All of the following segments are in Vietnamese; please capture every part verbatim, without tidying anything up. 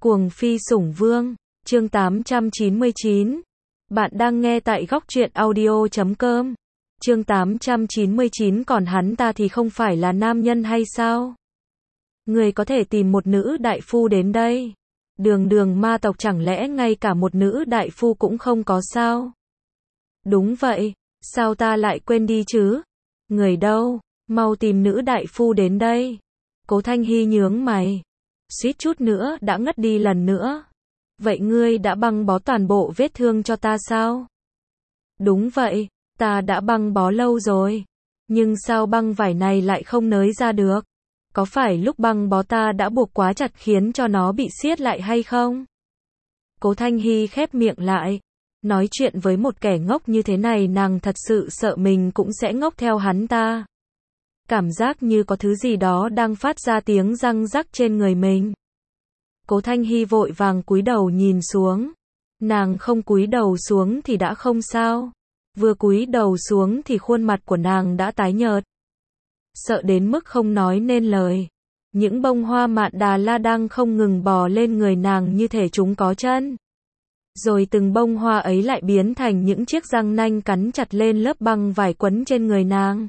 Cuồng phi sủng vương, chương tám trăm chín mươi chín. Bạn đang nghe tại góc truyện audio chấm com. Chương tám trăm chín mươi chín, còn hắn ta thì không phải là nam nhân hay sao? Người có thể tìm một nữ đại phu đến đây. Đường đường ma tộc chẳng lẽ ngay cả một nữ đại phu cũng không có sao? Đúng vậy, sao ta lại quên đi chứ? Người đâu? Mau tìm nữ đại phu đến đây. Cố Thanh Hy nhướng mày, suýt chút nữa đã ngất đi lần nữa. Vậy ngươi đã băng bó toàn bộ vết thương cho ta sao? Đúng vậy, ta đã băng bó lâu rồi. Nhưng sao băng vải này lại không nới ra được? Có phải lúc băng bó ta đã buộc quá chặt khiến cho nó bị siết lại hay không? Cố Thanh Hy khép miệng lại. Nói chuyện với một kẻ ngốc như thế này nàng thật sự sợ mình cũng sẽ ngốc theo hắn ta. Cảm giác như có thứ gì đó đang phát ra tiếng răng rắc trên người mình. Cố Thanh Hy vội vàng cúi đầu nhìn xuống. Nàng không cúi đầu xuống thì đã không sao. Vừa cúi đầu xuống thì khuôn mặt của nàng đã tái nhợt. Sợ đến mức không nói nên lời. Những bông hoa mạn đà la đang không ngừng bò lên người nàng như thể chúng có chân. Rồi từng bông hoa ấy lại biến thành những chiếc răng nanh cắn chặt lên lớp băng vải quấn trên người nàng.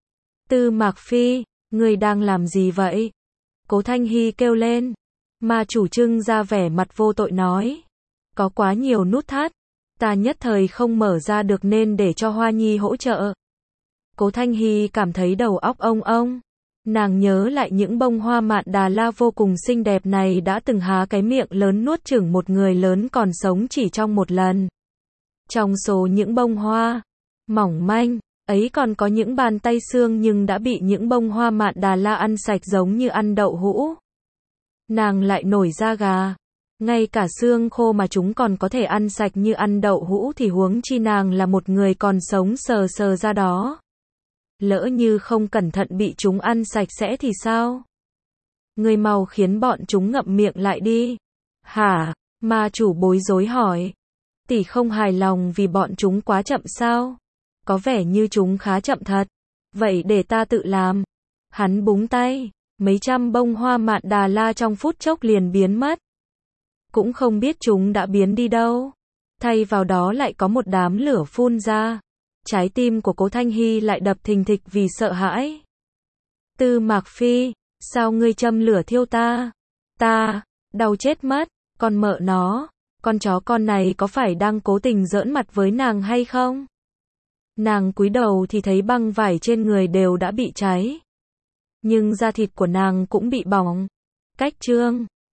Tư Mạc Phi, ngươi đang làm gì vậy? Cố Thanh Hy kêu lên. Ma chủ trưng ra vẻ mặt vô tội nói. Có quá nhiều nút thắt, ta nhất thời không mở ra được nên để cho Hoa Nhi hỗ trợ. Cố Thanh Hy cảm thấy đầu óc ông ông. Nàng nhớ lại những bông hoa mạn đà la vô cùng xinh đẹp này đã từng há cái miệng lớn nuốt chửng một người lớn còn sống chỉ trong một lần. Trong số những bông hoa mỏng manh ấy còn có những bàn tay xương nhưng đã bị những bông hoa mạn đà la ăn sạch giống như ăn đậu hũ. Nàng lại nổi da gà. Ngay cả xương khô mà chúng còn có thể ăn sạch như ăn đậu hũ thì huống chi nàng là một người còn sống sờ sờ ra đó. Lỡ như không cẩn thận bị chúng ăn sạch sẽ thì sao? Người mau khiến bọn chúng ngậm miệng lại đi. Hả? Ma chủ bối rối hỏi. Tỷ không hài lòng vì bọn chúng quá chậm sao? Có vẻ như chúng khá chậm thật. Vậy để ta tự làm. Hắn búng tay. Mấy trăm bông hoa mạn đà la trong phút chốc liền biến mất. Cũng không biết chúng đã biến đi đâu. Thay vào đó lại có một đám lửa phun ra. Trái tim của Cố Thanh Hy lại đập thình thịch vì sợ hãi. Tư Mạc Phi, sao ngươi châm lửa thiêu ta? Ta, đau chết mất, con mợ nó, con chó con này có phải đang cố tình giỡn mặt với nàng hay không? Nàng cúi đầu thì thấy băng vải trên người đều đã bị cháy. Nhưng da thịt của nàng cũng bị bỏng. Cách chương